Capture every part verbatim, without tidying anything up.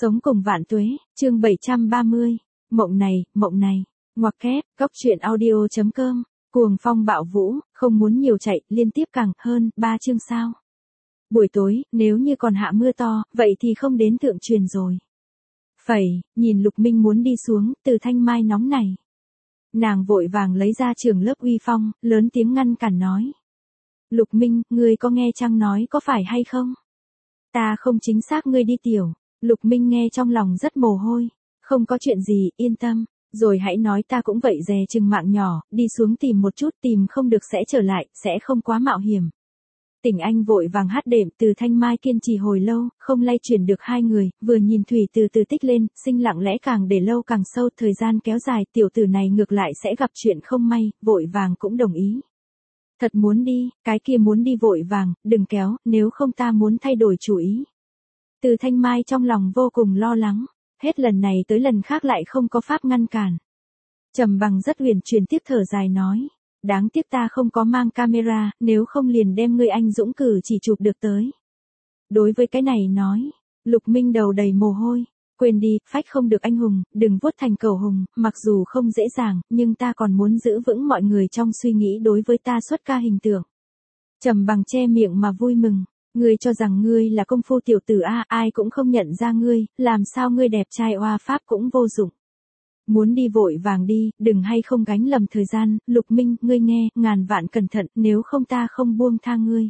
Sống cùng vạn tuế, chương bảy trăm ba mươi. Mộng này, mộng này. Ngoặc kép, cóc truyện audio chấm com. Cuồng phong bạo vũ, không muốn nhiều chạy, liên tiếp càng hơn ba chương sao. Buổi tối, nếu như còn hạ mưa to, vậy thì không đến thượng truyền rồi. Phẩy, nhìn Lục Minh muốn đi xuống, Từ Thanh Mai nóng này. Nàng vội vàng lấy ra trường lớp uy phong, lớn tiếng ngăn cản nói. Lục Minh, ngươi có nghe Trang nói có phải hay không? Ta không chính xác ngươi đi tiểu. Lục Minh nghe trong lòng rất mồ hôi. Không có chuyện gì, yên tâm. Rồi hãy nói ta cũng vậy dè chừng mạng nhỏ, đi xuống tìm một chút, tìm không được sẽ trở lại, sẽ không quá mạo hiểm. Tỉnh Anh vội vàng hát đệm, Từ Thanh Mai kiên trì hồi lâu, không lay chuyển được hai người, vừa nhìn thủy từ từ tích lên, sinh lặng lẽ càng để lâu càng sâu, thời gian kéo dài, tiểu tử này ngược lại sẽ gặp chuyện không may, vội vàng cũng đồng ý. Thật muốn đi, cái kia muốn đi vội vàng, đừng kéo, nếu không ta muốn thay đổi chủ ý. Từ Thanh Mai trong lòng vô cùng lo lắng, hết lần này tới lần khác lại không có pháp ngăn cản. Trầm Bằng rất huyền chuyển tiếp thở dài nói, đáng tiếc ta không có mang camera, nếu không liền đem ngươi anh dũng cử chỉ chụp được tới. Đối với cái này nói, Lục Minh đầu đầy mồ hôi, quên đi, phách không được anh hùng, đừng vuốt thành cầu hùng, mặc dù không dễ dàng, nhưng ta còn muốn giữ vững mọi người trong suy nghĩ đối với ta xuất ca hình tượng. Trầm Bằng che miệng mà vui mừng. Ngươi cho rằng ngươi là công phu tiểu tử a, ai cũng không nhận ra ngươi, làm sao ngươi đẹp trai oa pháp cũng vô dụng. Muốn đi vội vàng đi, đừng hay không gánh lầm thời gian, Lục Minh, ngươi nghe, ngàn vạn cẩn thận, nếu không ta không buông tha ngươi.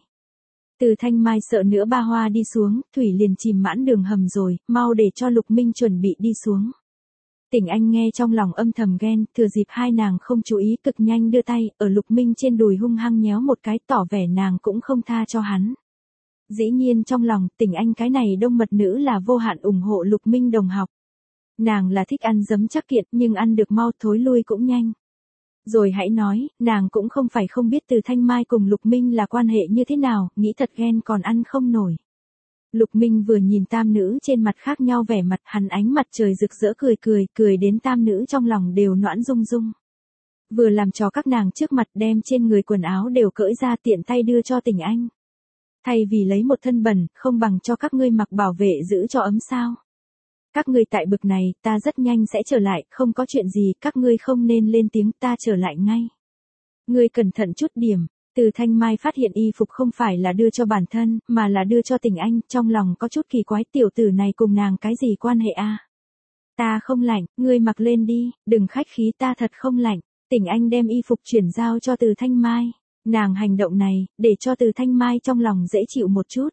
Từ Thanh Mai sợ nữa ba hoa đi xuống, thủy liền chìm mãn đường hầm rồi, mau để cho Lục Minh chuẩn bị đi xuống. Tỉnh Anh nghe trong lòng âm thầm ghen, thừa dịp hai nàng không chú ý cực nhanh đưa tay, ở Lục Minh trên đùi hung hăng nhéo một cái tỏ vẻ nàng cũng không tha cho hắn. Dĩ nhiên trong lòng, Tỉnh Anh cái này đông mật nữ là vô hạn ủng hộ Lục Minh đồng học. Nàng là thích ăn giấm chắc kiện nhưng ăn được mau thối lui cũng nhanh. Rồi hãy nói, nàng cũng không phải không biết Từ Thanh Mai cùng Lục Minh là quan hệ như thế nào, nghĩ thật ghen còn ăn không nổi. Lục Minh vừa nhìn tam nữ trên mặt khác nhau vẻ mặt, hắn ánh mặt trời rực rỡ cười cười, cười đến tam nữ trong lòng đều noãn rung rung. Vừa làm cho các nàng trước mặt đem trên người quần áo đều cởi ra tiện tay đưa cho Tỉnh Anh. Thay vì lấy một thân bẩn, không bằng cho các ngươi mặc bảo vệ giữ cho ấm sao. Các ngươi tại bực này, ta rất nhanh sẽ trở lại, không có chuyện gì, các ngươi không nên lên tiếng, ta trở lại ngay. Ngươi cẩn thận chút điểm. Từ Thanh Mai phát hiện y phục không phải là đưa cho bản thân, mà là đưa cho Tỉnh Anh, trong lòng có chút kỳ quái, tiểu tử này cùng nàng cái gì quan hệ a? Ta không lạnh, ngươi mặc lên đi, đừng khách khí, ta thật không lạnh. Tỉnh Anh đem y phục chuyển giao cho Từ Thanh Mai. Nàng hành động này, để cho Từ Thanh Mai trong lòng dễ chịu một chút.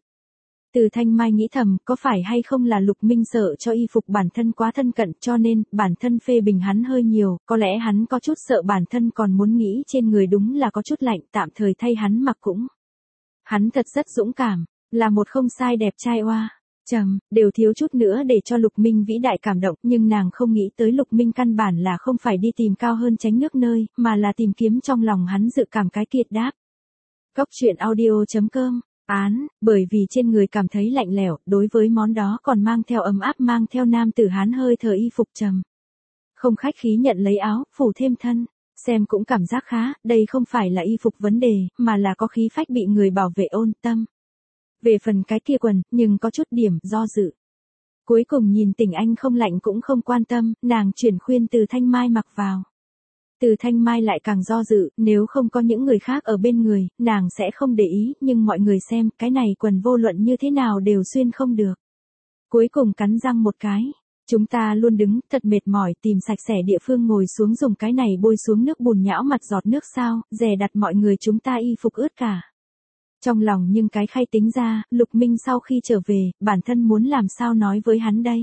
Từ Thanh Mai nghĩ thầm, có phải hay không là Lục Minh sợ cho y phục bản thân quá thân cận cho nên, bản thân phê bình hắn hơi nhiều, có lẽ hắn có chút sợ bản thân còn muốn nghĩ trên người đúng là có chút lạnh, tạm thời thay hắn mặc cũng. Hắn thật rất dũng cảm, là một không sai đẹp trai oa. Trầm, đều thiếu chút nữa để cho Lục Minh vĩ đại cảm động, nhưng nàng không nghĩ tới Lục Minh căn bản là không phải đi tìm cao hơn tránh nước nơi, mà là tìm kiếm trong lòng hắn dự cảm cái kiệt đáp. Cóc truyện audio chấm com. Án, bởi vì trên người cảm thấy lạnh lẽo, đối với món đó còn mang theo ấm áp, mang theo nam tử Hán hơi thở y phục trầm. Không khách khí nhận lấy áo, phủ thêm thân, xem cũng cảm giác khá, đây không phải là y phục vấn đề, mà là có khí phách bị người bảo vệ ôn tâm. Về phần cái kia quần, nhưng có chút điểm, do dự. Cuối cùng nhìn Tỉnh Anh không lạnh cũng không quan tâm, nàng chuyển khuyên Từ Thanh Mai mặc vào. Từ Thanh Mai lại càng do dự, nếu không có những người khác ở bên người, nàng sẽ không để ý, nhưng mọi người xem, cái này quần vô luận như thế nào đều xuyên không được. Cuối cùng cắn răng một cái, chúng ta luôn đứng, thật mệt mỏi, tìm sạch sẽ địa phương ngồi xuống dùng cái này bôi xuống nước bùn nhão mặt giọt nước sao, dè đặt mọi người chúng ta y phục ướt cả. Trong lòng nhưng cái khay tính ra, Lục Minh sau khi trở về, bản thân muốn làm sao nói với hắn đây.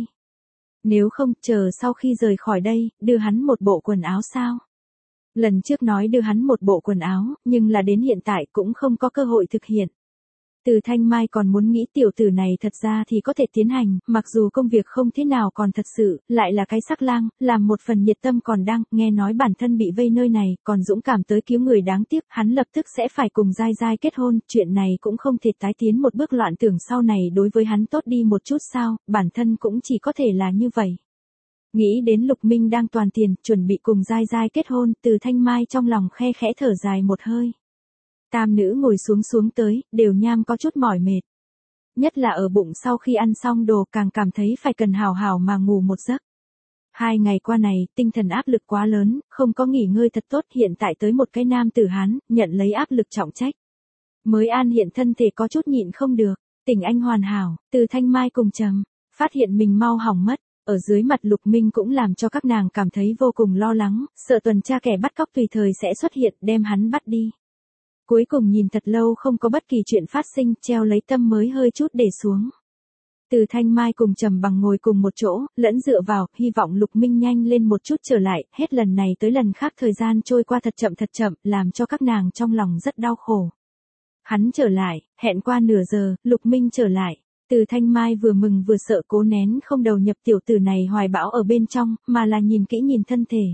Nếu không, chờ sau khi rời khỏi đây, đưa hắn một bộ quần áo sao. Lần trước nói đưa hắn một bộ quần áo, nhưng là đến hiện tại cũng không có cơ hội thực hiện. Từ Thanh Mai còn muốn nghĩ tiểu tử này thật ra thì có thể tiến hành, mặc dù công việc không thế nào còn thật sự, lại là cái sắc lang, làm một phần nhiệt tâm còn đang, nghe nói bản thân bị vây nơi này, còn dũng cảm tới cứu người đáng tiếc, hắn lập tức sẽ phải cùng Giai Giai kết hôn, chuyện này cũng không thể tái tiến một bước loạn tưởng sau này đối với hắn tốt đi một chút sao, bản thân cũng chỉ có thể là như vậy. Nghĩ đến Lục Minh đang toàn tiền, chuẩn bị cùng Giai Giai kết hôn, Từ Thanh Mai trong lòng khe khẽ thở dài một hơi. Tam nữ ngồi xuống xuống tới, đều nham có chút mỏi mệt. Nhất là ở bụng sau khi ăn xong đồ càng cảm thấy phải cần hào hào mà ngủ một giấc. Hai ngày qua này, tinh thần áp lực quá lớn, không có nghỉ ngơi thật tốt, hiện tại tới một cái nam tử Hán, nhận lấy áp lực trọng trách. Mới an hiện thân thể có chút nhịn không được, Tình Anh hoàn hảo, Từ Thanh Mai cùng Trầm, phát hiện mình mau hỏng mất, ở dưới mặt Lục Minh cũng làm cho các nàng cảm thấy vô cùng lo lắng, sợ tuần tra kẻ bắt cóc tùy thời sẽ xuất hiện đem hắn bắt đi. Cuối cùng nhìn thật lâu không có bất kỳ chuyện phát sinh, treo lấy tâm mới hơi chút để xuống. Từ Thanh Mai cùng Trầm Bằng ngồi cùng một chỗ, lẫn dựa vào, hy vọng Lục Minh nhanh lên một chút trở lại, hết lần này tới lần khác thời gian trôi qua thật chậm thật chậm, làm cho các nàng trong lòng rất đau khổ. Hắn trở lại, hẹn qua nửa giờ, Lục Minh trở lại. Từ Thanh Mai vừa mừng vừa sợ cố nén không đầu nhập tiểu tử này hoài bão ở bên trong, mà là nhìn kỹ nhìn thân thể.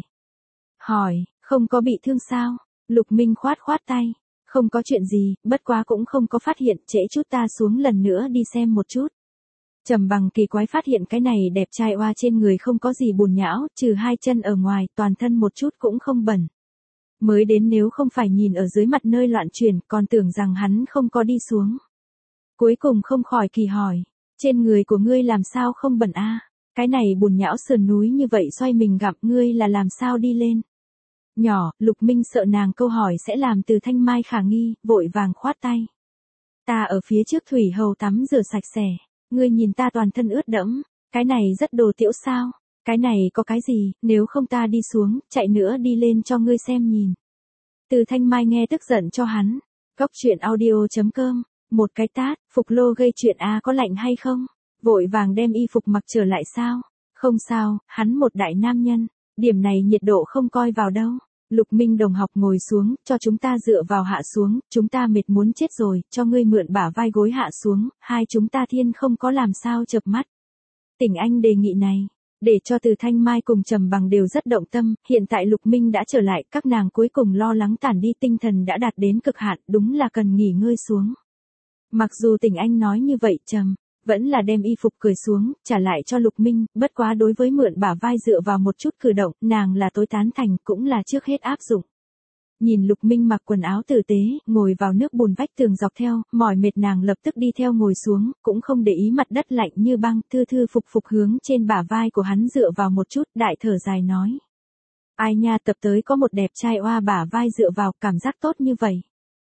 Hỏi, không có bị thương sao? Lục Minh khoát khoát tay. Không có chuyện gì, bất quá cũng không có phát hiện, trễ chút ta xuống lần nữa đi xem một chút. Trầm Bằng kỳ quái phát hiện cái này đẹp trai oa trên người không có gì bùn nhão, trừ hai chân ở ngoài, toàn thân một chút cũng không bẩn. Mới đến nếu không phải nhìn ở dưới mặt nơi loạn chuyển, còn tưởng rằng hắn không có đi xuống. Cuối cùng không khỏi kỳ hỏi, trên người của ngươi làm sao không bẩn a? Cái này bùn nhão sườn núi như vậy xoay mình gặp ngươi là làm sao đi lên? Nhỏ, Lục Minh sợ nàng câu hỏi sẽ làm Từ Thanh Mai khả nghi, vội vàng khoát tay. Ta ở phía trước thủy hầu tắm rửa sạch sẽ, ngươi nhìn ta toàn thân ướt đẫm, cái này rất đồ tiểu sao? Cái này có cái gì, nếu không ta đi xuống, chạy nữa đi lên cho ngươi xem nhìn. Từ Thanh Mai nghe tức giận cho hắn. Cốc truyện audio chấm com, một cái tát, Phục Lô gây chuyện a có lạnh hay không? Vội vàng đem y phục mặc trở lại sao? Không sao, hắn một đại nam nhân, điểm này nhiệt độ không coi vào đâu. Lục Minh đồng học ngồi xuống, cho chúng ta dựa vào hạ xuống, chúng ta mệt muốn chết rồi, cho ngươi mượn bả vai gối hạ xuống, hai chúng ta thiên không có làm sao chợp mắt. Tình Anh đề nghị này, để cho Từ Thanh Mai cùng Trầm Bằng đều rất động tâm, hiện tại Lục Minh đã trở lại, các nàng cuối cùng lo lắng tản đi, tinh thần đã đạt đến cực hạn, đúng là cần nghỉ ngơi xuống. Mặc dù Tình Anh nói như vậy, Trầm vẫn là đem y phục cởi xuống, trả lại cho Lục Minh, bất quá đối với mượn bả vai dựa vào một chút cử động, nàng là tối tán thành, cũng là trước hết áp dụng. Nhìn Lục Minh mặc quần áo tử tế, ngồi vào nước bùn vách tường dọc theo, mỏi mệt nàng lập tức đi theo ngồi xuống, cũng không để ý mặt đất lạnh như băng, thư thư phục phục hướng trên bả vai của hắn dựa vào một chút, đại thở dài nói. Ai nha, tập tới có một đẹp trai oa bả vai dựa vào, cảm giác tốt như vậy.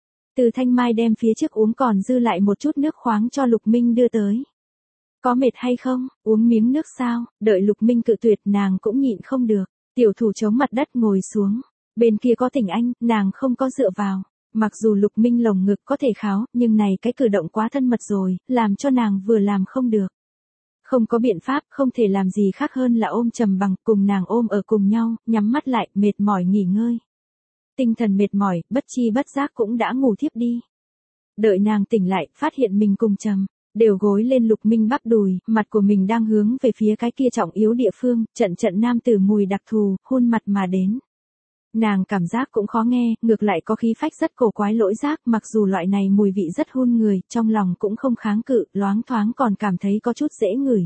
Từ Thanh Mai đem phía trước uống còn dư lại một chút nước khoáng cho Lục Minh đưa tới. Có mệt hay không, uống miếng nước sao, đợi Lục Minh cự tuyệt nàng cũng nhịn không được, tiểu thủ chống mặt đất ngồi xuống. Bên kia có Tình Anh, nàng không có dựa vào. Mặc dù Lục Minh lồng ngực có thể kháo, nhưng này cái cử động quá thân mật rồi, làm cho nàng vừa làm không được. Không có biện pháp, không thể làm gì khác hơn là ôm Trầm Bằng, cùng nàng ôm ở cùng nhau, nhắm mắt lại, mệt mỏi nghỉ ngơi. Tinh thần mệt mỏi, bất chi bất giác cũng đã ngủ thiếp đi. Đợi nàng tỉnh lại, phát hiện mình cùng Trầm đều gối lên Lục Minh bắp đùi, mặt của mình đang hướng về phía cái kia trọng yếu địa phương, trận trận nam tử mùi đặc thù, hôn mặt mà đến. Nàng cảm giác cũng khó nghe, ngược lại có khí phách rất cổ quái lỗi giác, mặc dù loại này mùi vị rất hôn người, trong lòng cũng không kháng cự, loáng thoáng còn cảm thấy có chút dễ ngửi.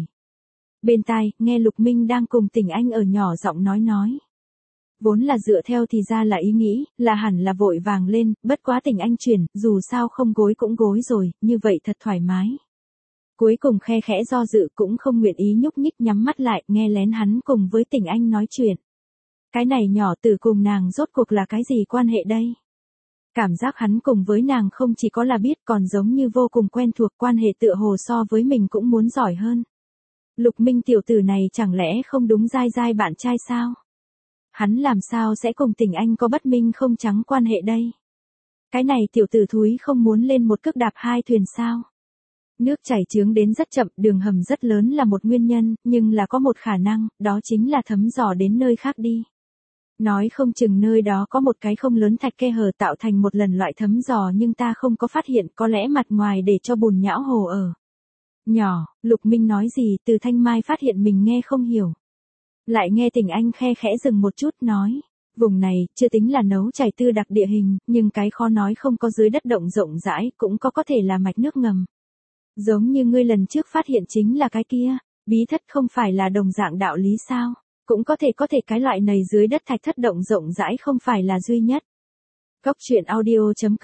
Bên tai, nghe Lục Minh đang cùng Tình Anh ở nhỏ giọng nói nói. Vốn là dựa theo thì ra là ý nghĩ, là hẳn là vội vàng lên, bất quá Tình Anh chuyển, dù sao không gối cũng gối rồi, như vậy thật thoải mái. Cuối cùng khe khẽ do dự cũng không nguyện ý nhúc nhích nhắm mắt lại, nghe lén hắn cùng với Tình Anh nói chuyện. Cái này nhỏ tử cùng nàng rốt cuộc là cái gì quan hệ đây? Cảm giác hắn cùng với nàng không chỉ có là biết còn giống như vô cùng quen thuộc, quan hệ tựa hồ so với mình cũng muốn giỏi hơn. Lục Minh tiểu tử này chẳng lẽ không đúng dai dai bạn trai sao? Hắn làm sao sẽ cùng Tình Anh có bất minh không trắng quan hệ đây? Cái này tiểu tử thúi không muốn lên một cước đạp hai thuyền sao? Nước chảy trướng đến rất chậm, đường hầm rất lớn là một nguyên nhân, nhưng là có một khả năng, đó chính là thấm dò đến nơi khác đi. Nói không chừng nơi đó có một cái không lớn thạch khe hở tạo thành một lần loại thấm dò nhưng ta không có phát hiện, có lẽ mặt ngoài để cho bùn nhão hồ ở. Nhỏ, Lục Minh nói gì, Từ Thanh Mai phát hiện mình nghe không hiểu. Lại nghe Tình Anh khe khẽ dừng một chút nói, vùng này, chưa tính là nấu chảy tư đặc địa hình, nhưng cái khó nói không có dưới đất động rộng rãi, cũng có có thể là mạch nước ngầm. Giống như ngươi lần trước phát hiện chính là cái kia, bí thất không phải là đồng dạng đạo lý sao? Cũng có thể có thể cái loại này dưới đất thạch thất động rộng rãi không phải là duy nhất. Cốc truyện audio chấm com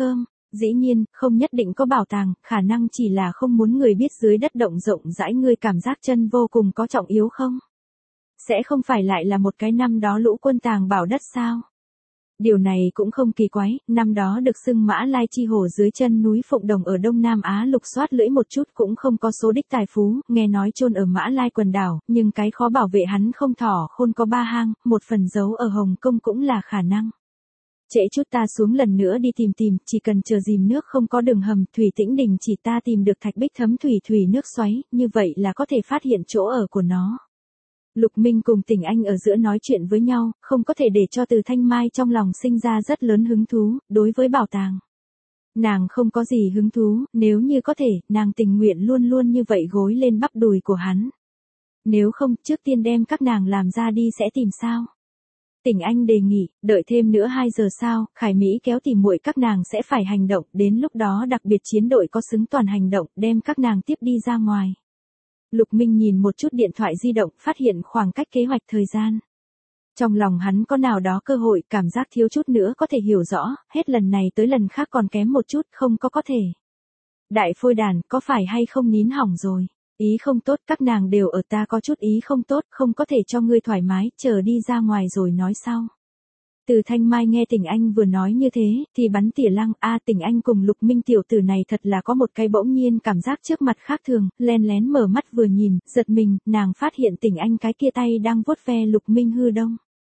Dĩ nhiên, không nhất định có bảo tàng, khả năng chỉ là không muốn người biết dưới đất động rộng rãi ngươi cảm giác chân vô cùng có trọng yếu không? Sẽ không phải lại là một cái năm đó lũ quân tàng bảo đất sao? Điều này cũng không kỳ quái, năm đó được xưng Mã Lai chi hổ dưới chân núi Phụng Đồng ở Đông Nam Á lục soát lưỡi một chút cũng không có số đích tài phú, nghe nói chôn ở Mã Lai quần đảo, nhưng cái khó bảo vệ hắn không thỏ khôn có ba hang, một phần giấu ở Hồng Kông cũng là khả năng. Trễ chút ta xuống lần nữa đi tìm tìm, chỉ cần chờ dìm nước không có đường hầm, Thủy Tĩnh Đình chỉ ta tìm được thạch bích thấm thủy thủy nước xoáy, như vậy là có thể phát hiện chỗ ở của nó. Lục Minh cùng Tình Anh ở giữa nói chuyện với nhau, không có thể để cho Từ Thanh Mai trong lòng sinh ra rất lớn hứng thú, đối với bảo tàng. Nàng không có gì hứng thú, nếu như có thể, nàng tình nguyện luôn luôn như vậy gối lên bắp đùi của hắn. Nếu không, trước tiên đem các nàng làm ra đi sẽ tìm sao? Tình Anh đề nghị, đợi thêm nữa hai giờ sao, Khải Mỹ kéo tìm muội các nàng sẽ phải hành động, đến lúc đó đặc biệt chiến đội có xứng toàn hành động, đem các nàng tiếp đi ra ngoài. Lục Minh nhìn một chút điện thoại di động, phát hiện khoảng cách kế hoạch thời gian. Trong lòng hắn có nào đó cơ hội, cảm giác thiếu chút nữa có thể hiểu rõ, hết lần này tới lần khác còn kém một chút, không có có thể. Đại phôi đàn, có phải hay không nín hỏng rồi? Ý không tốt, các nàng đều ở ta có chút ý không tốt, không có thể cho ngươi thoải mái, chờ đi ra ngoài rồi nói sau. Từ Thanh Mai nghe Tình Anh vừa nói như thế, thì bắn tỉa lăng, a Tình Anh cùng Lục Minh tiểu tử này thật là có một cái bỗng nhiên cảm giác trước mặt khác thường, len lén mở mắt vừa nhìn, giật mình, nàng phát hiện Tình Anh cái kia tay đang vuốt ve Lục Minh hư đông.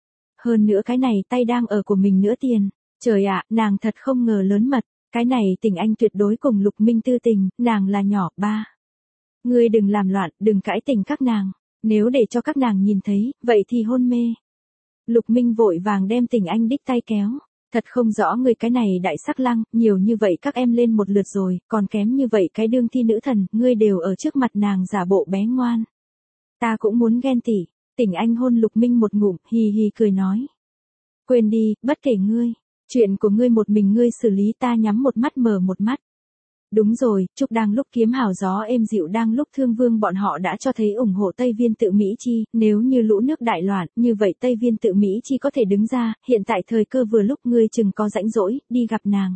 Hơn nữa cái này tay đang ở của mình nữa tiền, trời ạ, nàng thật không ngờ lớn mật, cái này Tình Anh tuyệt đối cùng Lục Minh tư tình, nàng là nhỏ, ba. Ngươi đừng làm loạn, đừng cãi tình các nàng, nếu để cho các nàng nhìn thấy, vậy thì hôn mê. Lục Minh vội vàng đem Tình Anh đích tay kéo, thật không rõ người cái này đại sắc lăng, nhiều như vậy các em lên một lượt rồi, còn kém như vậy cái đương thi nữ thần, ngươi đều ở trước mặt nàng giả bộ bé ngoan. Ta cũng muốn ghen tỉ, Tình Anh hôn Lục Minh một ngụm, hì hì cười nói. Quên đi, bất kể ngươi, chuyện của ngươi một mình ngươi xử lý, ta nhắm một mắt mở một mắt. Đúng rồi, Trúc đang lúc kiếm hào gió êm dịu đang lúc Thương Vương bọn họ đã cho thấy ủng hộ Tây Viên Tự Mỹ Chi, nếu như lũ nước đại loạn, như vậy Tây Viên Tự Mỹ Chi có thể đứng ra, hiện tại thời cơ vừa lúc ngươi chừng có rãnh rỗi, đi gặp nàng.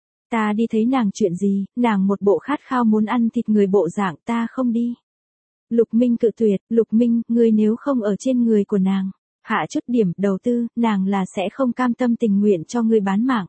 Ta đi thấy nàng chuyện gì, nàng một bộ khát khao muốn ăn thịt người bộ dạng, ta không đi. Lục Minh cự tuyệt, Lục Minh, ngươi nếu không ở trên người của nàng, hạ chút điểm đầu tư, nàng là sẽ không cam tâm tình nguyện cho ngươi bán mạng.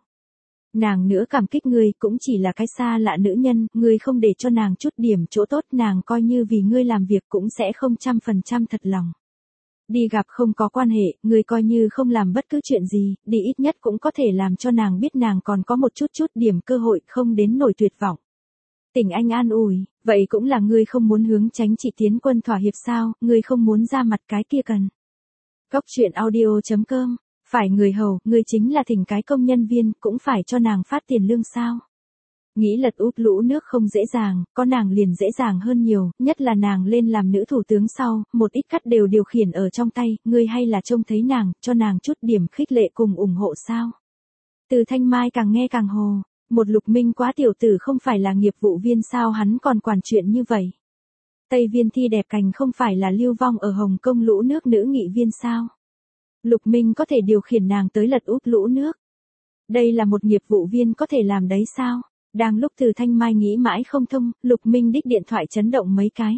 Nàng nữa cảm kích ngươi cũng chỉ là cái xa lạ nữ nhân, ngươi không để cho nàng chút điểm chỗ tốt, nàng coi như vì ngươi làm việc cũng sẽ không trăm phần trăm thật lòng. Đi gặp không có quan hệ, ngươi coi như không làm bất cứ chuyện gì, đi ít nhất cũng có thể làm cho nàng biết nàng còn có một chút chút điểm cơ hội, không đến nổi tuyệt vọng. Tình Anh an ủi, vậy cũng là ngươi không muốn hướng Tránh Trị tiến quân thỏa hiệp sao, ngươi không muốn ra mặt cái kia cần. Góc truyện audio chấm com. Phải người hầu, ngươi chính là thỉnh cái công nhân viên, cũng phải cho nàng phát tiền lương sao. Nghĩ lật úp lũ nước không dễ dàng, có nàng liền dễ dàng hơn nhiều, nhất là nàng lên làm nữ thủ tướng sau, một ít cắt đều điều khiển ở trong tay, ngươi hay là trông thấy nàng, cho nàng chút điểm khích lệ cùng ủng hộ sao. Từ Thanh Mai càng nghe càng hồ, một Lục Minh quá tiểu tử không phải là nghiệp vụ viên sao hắn còn quản chuyện như vậy. Tây Viên Thi đẹp cành không phải là lưu vong ở Hồng Kông lũ nước nữ nghị viên sao. Lục Minh có thể điều khiển nàng tới lật úp lũ nước. Đây là một nghiệp vụ viên có thể làm đấy sao? Đang lúc Từ Thanh Mai nghĩ mãi không thông, Lục Minh đích điện thoại chấn động mấy cái.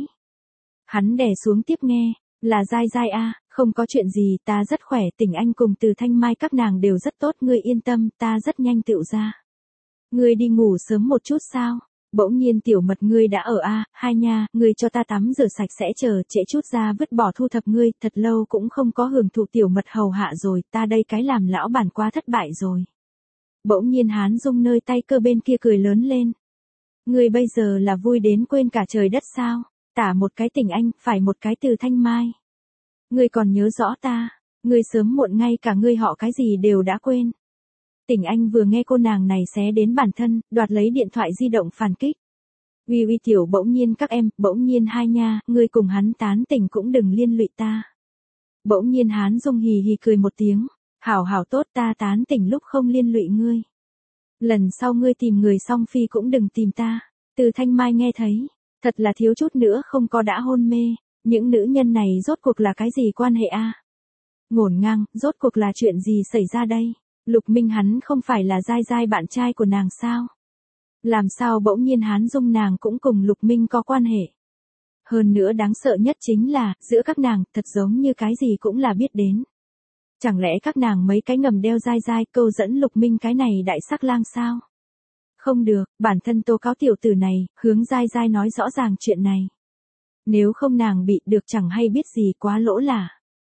Hắn đè xuống tiếp nghe, là Giai Giai a, không có chuyện gì, ta rất khỏe, Tình Anh cùng Từ Thanh Mai các nàng đều rất tốt, ngươi yên tâm, ta rất nhanh tựu ra. Ngươi đi ngủ sớm một chút sao? Bỗng nhiên tiểu mật ngươi đã ở a, hai nha, ngươi cho ta tắm rửa sạch sẽ chờ, trễ chút ra vứt bỏ thu thập ngươi, thật lâu cũng không có hưởng thụ tiểu mật hầu hạ rồi, ta đây cái làm lão bản quá thất bại rồi. Bỗng nhiên Hán Dung nơi tay cơ bên kia cười lớn lên. Ngươi bây giờ là vui đến quên cả trời đất sao, tả một cái Tình Anh, phải một cái Từ Thanh Mai. Ngươi còn nhớ rõ ta, ngươi sớm muộn ngay cả ngươi họ cái gì đều đã quên. Tình Anh vừa nghe cô nàng này xé đến bản thân, đoạt lấy điện thoại di động phản kích. Uy uy tiểu bỗng nhiên các em, bỗng nhiên hai nha, ngươi cùng hắn tán tỉnh cũng đừng liên lụy ta. Bỗng nhiên Hán Dung hì hì cười một tiếng, hảo hảo tốt ta tán tỉnh lúc không liên lụy ngươi. Lần sau ngươi tìm người song phi cũng đừng tìm ta. Từ Thanh Mai nghe thấy, thật là thiếu chút nữa không có đã hôn mê, những nữ nhân này rốt cuộc là cái gì quan hệ a? Ngổn ngang, rốt cuộc là chuyện gì xảy ra đây? Lục Minh hắn không phải là Giai Giai bạn trai của nàng sao? Làm sao bỗng nhiên Hán Dung nàng cũng cùng Lục Minh có quan hệ. Hơn nữa đáng sợ nhất chính là, giữa các nàng, thật giống như cái gì cũng là biết đến. Chẳng lẽ các nàng mấy cái ngầm đeo dai dai câu dẫn Lục Minh cái này đại sắc lang sao? Không được, bản thân tố cáo tiểu tử này, hướng dai dai nói rõ ràng chuyện này. Nếu không nàng bị được chẳng hay biết gì quá lỗ là.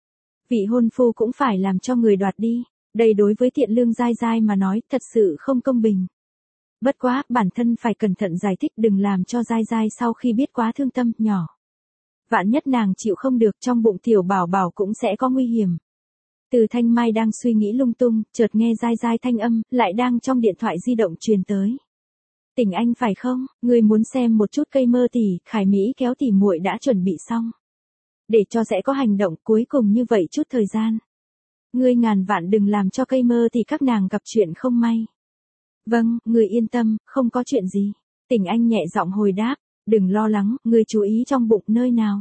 Vị hôn phu cũng phải làm cho người đoạt đi, đây đối với thiện lương dai dai mà nói thật sự không công bình. Bất quá, bản thân phải cẩn thận giải thích đừng làm cho dai dai sau khi biết quá thương tâm, nhỏ. Vạn nhất nàng chịu không được trong bụng tiểu bảo bảo cũng sẽ có nguy hiểm. Từ Thanh Mai đang suy nghĩ lung tung, chợt nghe dai dai thanh âm, lại đang trong điện thoại di động truyền tới. Tỉnh anh phải không, người muốn xem một chút cây mơ tỷ, Khải Mỹ kéo tỉ muội đã chuẩn bị xong. Để cho sẽ có hành động cuối cùng như vậy chút thời gian. Ngươi ngàn vạn đừng làm cho cây mơ tỷ các nàng gặp chuyện không may. Vâng, người yên tâm, không có chuyện gì. Tỉnh anh nhẹ giọng hồi đáp, đừng lo lắng, người chú ý trong bụng nơi nào.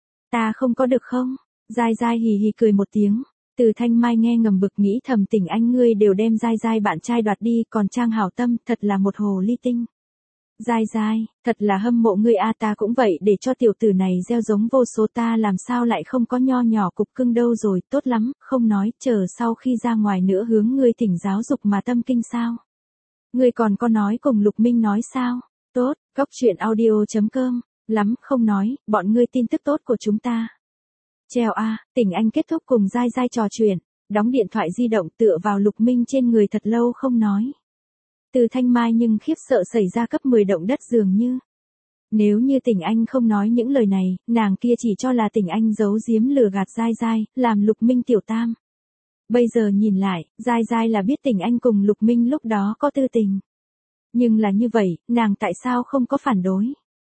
Ta không có được không? Dai dai hì hì cười một tiếng. Từ Thanh Mai nghe ngầm bực nghĩ thầm Tỉnh anh ngươi đều đem dai dai bạn trai đoạt đi còn trang hảo tâm thật là một hồ ly tinh. Dai dai, thật là hâm mộ ngươi a ta cũng vậy để cho tiểu tử này gieo giống vô số ta làm sao lại không có nho nhỏ cục cưng đâu rồi tốt lắm, không nói chờ sau khi ra ngoài nữa hướng ngươi thỉnh giáo dục mà tâm kinh sao. Ngươi còn có nói cùng Lục Minh nói sao, tốt, góc truyện audio.com, lắm không nói, bọn ngươi tin tức tốt của chúng ta. Treo a, Tỉnh anh kết thúc cùng dai dai trò chuyện, đóng điện thoại di động tựa vào Lục Minh trên người thật lâu không nói. Từ Thanh Mai nhưng khiếp sợ xảy ra cấp mười động đất dường như. Nếu như Tỉnh anh không nói những lời này, nàng kia chỉ cho là Tỉnh anh giấu giếm lừa gạt dai dai, làm Lục Minh tiểu tam. Bây giờ nhìn lại, dai dai là biết Tỉnh anh cùng Lục Minh lúc đó có tư tình. Nhưng là như vậy, nàng tại sao không có phản đối?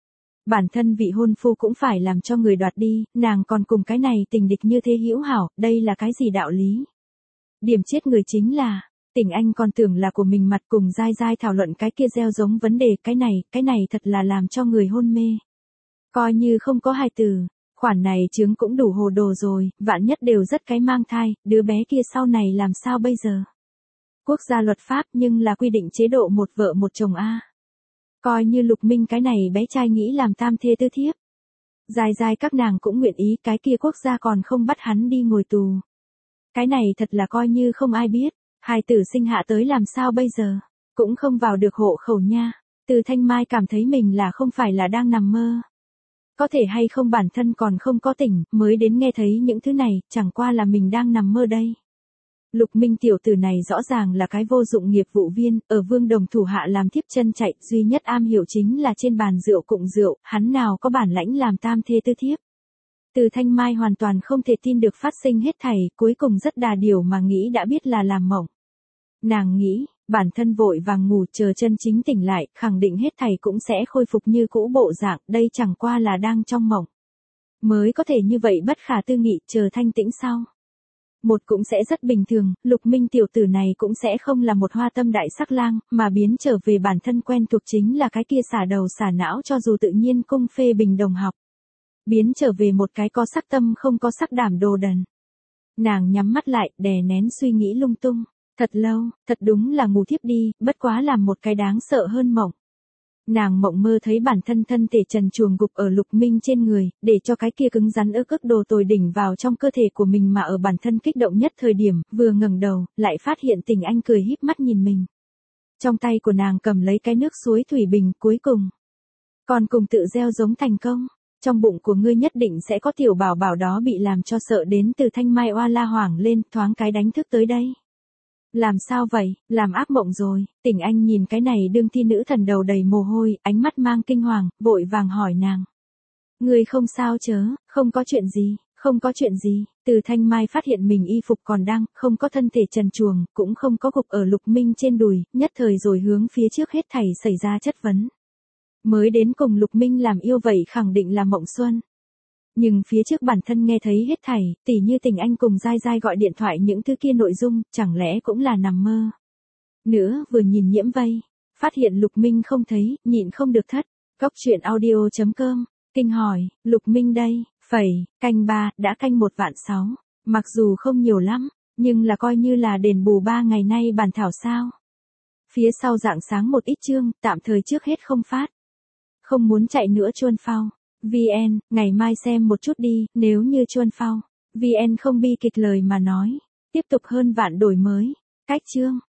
Bản thân vị hôn phu cũng phải làm cho người đoạt đi, nàng còn cùng cái này tình địch như thế hữu hảo, đây là cái gì đạo lý? Điểm chết người chính là, Tỉnh anh còn tưởng là của mình mặt cùng dai dai thảo luận cái kia gieo giống vấn đề, cái này, cái này thật là làm cho người hôn mê. Coi như không có hài tử, khoản này chứng cũng đủ hồ đồ rồi, vạn nhất đều rất cái mang thai, đứa bé kia sau này làm sao bây giờ? Quốc gia luật pháp nhưng là quy định chế độ một vợ một chồng a. Coi như Lục Minh cái này bé trai nghĩ làm tam thê tư thiếp. Dài dài các nàng cũng nguyện ý cái kia quốc gia còn không bắt hắn đi ngồi tù. Cái này thật là coi như không ai biết, hài tử sinh hạ tới làm sao bây giờ, cũng không vào được hộ khẩu nha. Từ Thanh Mai cảm thấy mình là không phải là đang nằm mơ. Có thể hay không bản thân còn không có tỉnh, mới đến nghe thấy những thứ này, chẳng qua là mình đang nằm mơ đây. Lục Minh tiểu tử này rõ ràng là cái vô dụng nghiệp vụ viên, ở Vương Đồng thủ hạ làm thiếp chân chạy, duy nhất am hiểu chính là trên bàn rượu cụng rượu, hắn nào có bản lãnh làm tam thê tư thiếp. Từ Thanh Mai hoàn toàn không thể tin được phát sinh hết thảy, cuối cùng rất đà điều mà nghĩ đã biết là làm mộng. Nàng nghĩ, bản thân vội vàng ngủ chờ chân chính tỉnh lại, khẳng định hết thảy cũng sẽ khôi phục như cũ bộ dạng, đây chẳng qua là đang trong mộng. Mới có thể như vậy bất khả tư nghị, chờ thanh tĩnh sau. Một cũng sẽ rất bình thường, Lục Minh tiểu tử này cũng sẽ không là một hoa tâm đại sắc lang, mà biến trở về bản thân quen thuộc chính là cái kia xả đầu xả não cho dù tự nhiên cung phê bình đồng học. Biến trở về một cái có sắc tâm không có sắc đảm đồ đần. Nàng nhắm mắt lại, đè nén suy nghĩ lung tung. Thật lâu, thật đúng là ngủ thiếp đi, bất quá làm một cái đáng sợ hơn mộng. Nàng mộng mơ thấy bản thân thân thể trần truồng gục ở Lục Minh trên người, để cho cái kia cứng rắn ức ức đồ tồi đỉnh vào trong cơ thể của mình mà ở bản thân kích động nhất thời điểm, vừa ngẩng đầu, lại phát hiện Tình Anh cười híp mắt nhìn mình. Trong tay của nàng cầm lấy cái nước suối thủy bình, cuối cùng. Còn cùng tự gieo giống thành công, trong bụng của ngươi nhất định sẽ có tiểu bảo bảo đó bị làm cho sợ đến từ Thanh Mai oa la hoảng lên, thoáng cái đánh thức tới đây. Làm sao vậy, làm ác mộng rồi, Tình Anh nhìn cái này đương thi nữ thần đầu đầy mồ hôi, ánh mắt mang kinh hoàng, vội vàng hỏi nàng. Người không sao chớ, không có chuyện gì, không có chuyện gì, từ Thanh Mai phát hiện mình y phục còn đang, không có thân thể trần truồng, cũng không có gục ở Lục Minh trên đùi, nhất thời rồi hướng phía trước hết thảy xảy ra chất vấn. Mới đến cùng Lục Minh làm yêu vậy khẳng định là mộng xuân. Nhưng phía trước bản thân nghe thấy hết thảy, tỉ như Tình Anh cùng dai dai gọi điện thoại những thứ kia nội dung, chẳng lẽ cũng là nằm mơ. Nữa vừa nhìn Nhiễm Vây, phát hiện Lục Minh không thấy, nhịn không được thất, góc truyện audio.com, kinh hỏi, Lục Minh đây, phẩy, canh ba, đã canh một vạn sáu, mặc dù không nhiều lắm, nhưng là coi như là đền bù ba ngày nay bản thảo sao. Phía sau rạng sáng một ít chương, tạm thời trước hết không phát. Không muốn chạy nữa Chuân Phao. vê en, ngày mai xem một chút đi, nếu như Chuân Phao. vê en không bi kịch lời mà nói. Tiếp tục hơn vạn đổi mới. Cách chương.